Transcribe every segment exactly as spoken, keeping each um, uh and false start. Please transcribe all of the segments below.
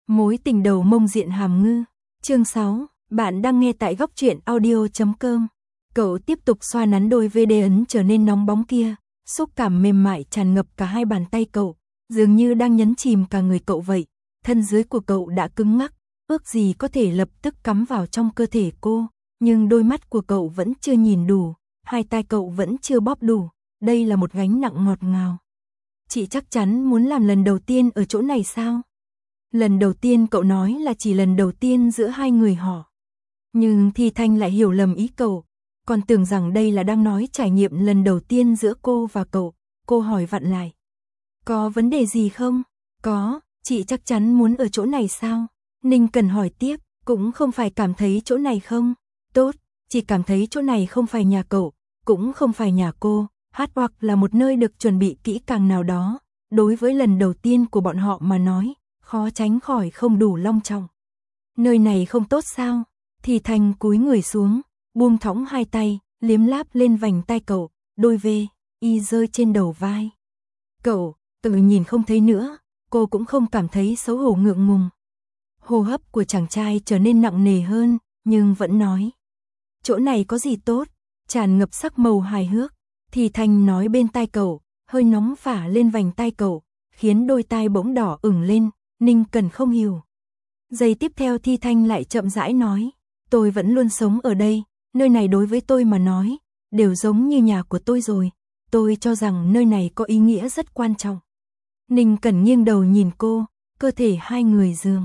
Mối tình đầu mông diện hàm ngư. Chương sáu, bạn đang nghe tại góc truyện audio chấm com. Cậu tiếp tục xoa nắn đôi vê đê ấn trở nên nóng bóng kia, xúc cảm mềm mại tràn ngập cả hai bàn tay cậu, dường như đang nhấn chìm cả người cậu vậy. Thân dưới của cậu đã cứng ngắc, ước gì có thể lập tức cắm vào trong cơ thể cô, nhưng đôi mắt của cậu vẫn chưa nhìn đủ, hai tay cậu vẫn chưa bóp đủ, đây là một gánh nặng ngọt ngào. Chị chắc chắn muốn làm lần đầu tiên ở chỗ này sao? Lần đầu tiên cậu nói là chỉ lần đầu tiên giữa hai người họ. Nhưng Thi Thanh lại hiểu lầm ý cậu, còn tưởng rằng đây là đang nói trải nghiệm lần đầu tiên giữa cô và cậu. Cô hỏi vặn lại. Có vấn đề gì không? Có, chị chắc chắn muốn ở chỗ này sao? Ninh Cần hỏi tiếp, cũng không phải cảm thấy chỗ này không? Tốt, chỉ cảm thấy chỗ này không phải nhà cậu, cũng không phải nhà cô, hát hoặc là một nơi được chuẩn bị kỹ càng nào đó. Đối với lần đầu tiên của bọn họ mà nói, khó tránh khỏi không đủ long trọng. Nơi này không tốt sao? Thì Thanh cúi người xuống, buông thõng hai tay, liếm láp lên vành tay cậu, đôi vê, y rơi trên đầu vai. Cậu, tự nhìn không thấy nữa, cô cũng không cảm thấy xấu hổ ngượng ngùng. Hô hấp của chàng trai trở nên nặng nề hơn, nhưng vẫn nói. Chỗ này có gì tốt, tràn ngập sắc màu hài hước. Thì Thanh nói bên tai cậu, hơi nóng phả lên vành tai cậu, khiến đôi tai bỗng đỏ ửng lên. Ninh Cần không hiểu. Giây tiếp theo Thi Thanh lại chậm rãi nói, tôi vẫn luôn sống ở đây, nơi này đối với tôi mà nói, đều giống như nhà của tôi rồi, tôi cho rằng nơi này có ý nghĩa rất quan trọng. Ninh Cần nghiêng đầu nhìn cô, cơ thể hai người dường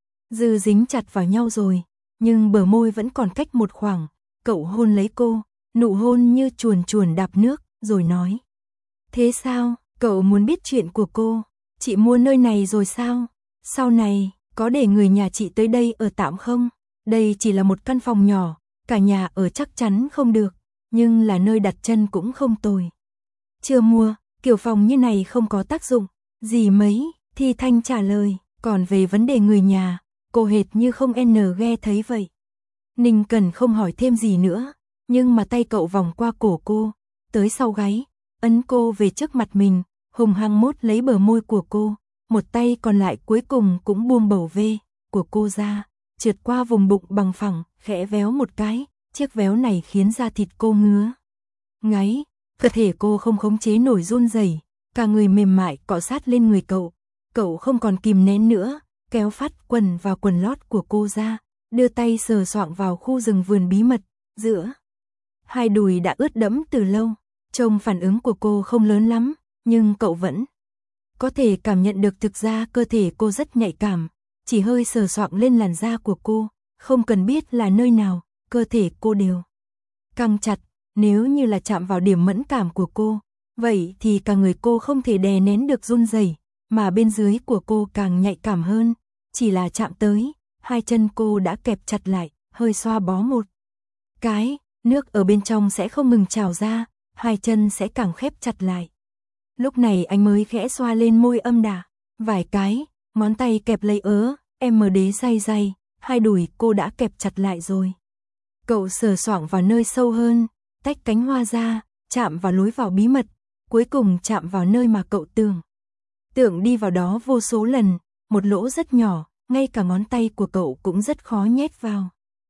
dư dính chặt vào nhau rồi, nhưng bờ môi vẫn còn cách một khoảng, cậu hôn lấy cô, nụ hôn như chuồn chuồn đạp nước, rồi nói. Thế sao, cậu muốn biết chuyện của cô, chị mua nơi này rồi sao? Sau này, có để người nhà chị tới đây ở tạm không? Đây chỉ là một căn phòng nhỏ, cả nhà ở chắc chắn không được, nhưng là nơi đặt chân cũng không tồi. Chưa mua, kiểu phòng như này không có tác dụng gì mấy, Thi Thanh trả lời, còn về vấn đề người nhà, cô hệt như không n nghe thấy vậy. Ninh Cần không hỏi thêm gì nữa, nhưng mà tay cậu vòng qua cổ cô, tới sau gáy, ấn cô về trước mặt mình, hùng hăng mốt lấy bờ môi của cô. Một tay còn lại cuối cùng cũng buông bầu vê của cô ra, trượt qua vùng bụng bằng phẳng, khẽ véo một cái, chiếc véo này khiến da thịt cô ngứa. Ngáy, cơ thể cô không khống chế nổi run rẩy, cả người mềm mại cọ sát lên người cậu. Cậu không còn kìm nén nữa, kéo phát quần vào quần lót của cô ra, đưa tay sờ soạng vào khu rừng vườn bí mật, giữa. Hai đùi đã ướt đẫm từ lâu, trông phản ứng của cô không lớn lắm, nhưng cậu vẫn có thể cảm nhận được thực ra cơ thể cô rất nhạy cảm, chỉ hơi sờ soạng lên làn da của cô, không cần biết là nơi nào, cơ thể cô đều căng chặt, nếu như là chạm vào điểm mẫn cảm của cô, vậy thì cả người cô không thể đè nén được run rẩy, mà bên dưới của cô càng nhạy cảm hơn, chỉ là chạm tới, hai chân cô đã kẹp chặt lại, hơi xoa bó một cái, nước ở bên trong sẽ không ngừng trào ra, hai chân sẽ càng khép chặt lại. Lúc này anh mới khẽ xoa lên môi âm đà, vài cái, ngón tay kẹp lấy ớ, em mờ đế day day, hai đùi cô đã kẹp chặt lại rồi. Cậu sờ soạng vào nơi sâu hơn, tách cánh hoa ra, chạm vào lối vào bí mật, cuối cùng chạm vào nơi mà cậu tưởng. Tưởng đi vào đó vô số lần, một lỗ rất nhỏ, ngay cả ngón tay của cậu cũng rất khó nhét vào.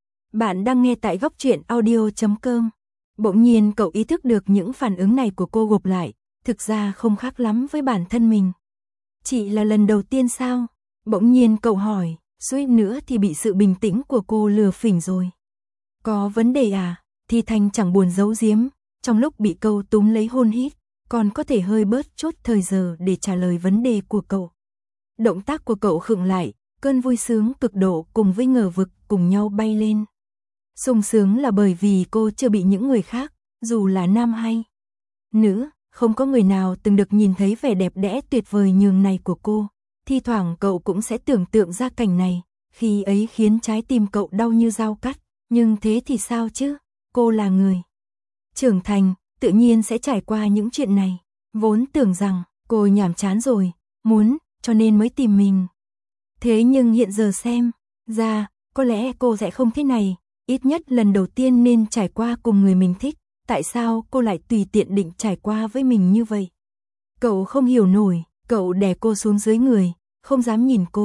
Bạn đang nghe tại góc truyện audio chấm com. Bỗng nhiên cậu ý thức được những phản ứng này của cô gộp lại, thực ra không khác lắm với bản thân mình. Chỉ là lần đầu tiên sao? Bỗng nhiên cậu hỏi, suýt nữa thì bị sự bình tĩnh của cô lừa phỉnh rồi. Có vấn đề à? Thi Thanh chẳng buồn giấu giếm, trong lúc bị câu túm lấy hôn hít, còn có thể hơi bớt chút thời giờ để trả lời vấn đề của cậu. Động tác của cậu khựng lại, cơn vui sướng cực độ cùng với ngờ vực cùng nhau bay lên. Sung sướng là bởi vì cô chưa bị những người khác, dù là nam hay nữ, không có người nào từng được nhìn thấy vẻ đẹp đẽ tuyệt vời nhường này của cô. Thi thoảng cậu cũng sẽ tưởng tượng ra cảnh này, khi ấy khiến trái tim cậu đau như dao cắt, nhưng thế thì sao chứ? Cô là người trưởng thành, tự nhiên sẽ trải qua những chuyện này. Vốn tưởng rằng cô nhàm chán rồi, muốn, cho nên mới tìm mình. Thế nhưng hiện giờ xem ra, có lẽ cô sẽ không thế này, ít nhất lần đầu tiên nên trải qua cùng người mình thích. Tại sao cô lại tùy tiện định trải qua với mình như vậy? Cậu không hiểu nổi, cậu đè cô xuống dưới người, không dám nhìn cô,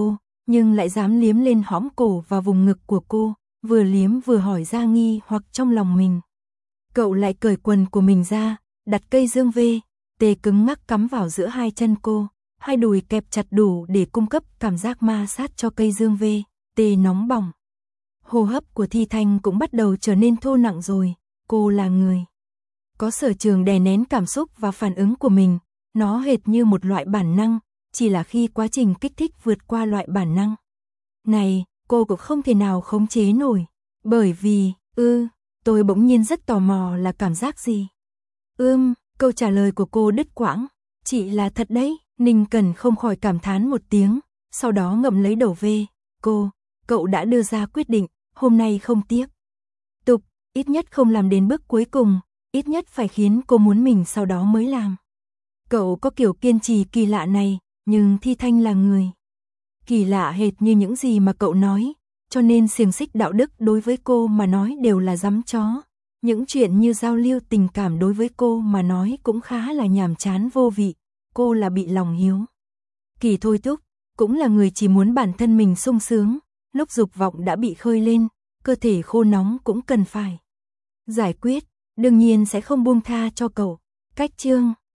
nhưng lại dám liếm lên hõm cổ và vùng ngực của cô, vừa liếm vừa hỏi ra nghi hoặc trong lòng mình. Cậu lại cởi quần của mình ra, đặt cây dương vê, tê cứng ngắc cắm vào giữa hai chân cô, hai đùi kẹp chặt đủ để cung cấp cảm giác ma sát cho cây dương vê, tê nóng bỏng. Hô hấp của Thi Thanh cũng bắt đầu trở nên thô nặng rồi, cô là người có sở trường đè nén cảm xúc và phản ứng của mình, nó hệt như một loại bản năng, chỉ là khi quá trình kích thích vượt qua loại bản năng này, cô cũng không thể nào khống chế nổi, bởi vì, ư, tôi bỗng nhiên rất tò mò là cảm giác gì. Ưm, câu trả lời của cô đứt quãng, chị là thật đấy, Ninh Cần không khỏi cảm thán một tiếng, sau đó ngậm lấy đầu vê, cô, cậu đã đưa ra quyết định, hôm nay không tiếc tục, ít nhất không làm đến bước cuối cùng, ít nhất phải khiến cô muốn mình sau đó mới làm. Cậu có kiểu kiên trì kỳ lạ này, nhưng Thi Thanh là người kỳ lạ hệt như những gì mà cậu nói, cho nên xiềng xích đạo đức đối với cô mà nói đều là dắm chó. Những chuyện như giao lưu tình cảm đối với cô mà nói cũng khá là nhàm chán vô vị, cô là bị lòng hiếu kỳ thôi thúc, cũng là người chỉ muốn bản thân mình sung sướng, lúc dục vọng đã bị khơi lên, cơ thể khô nóng cũng cần phải giải quyết, đương nhiên sẽ không buông tha cho cậu. Cách chương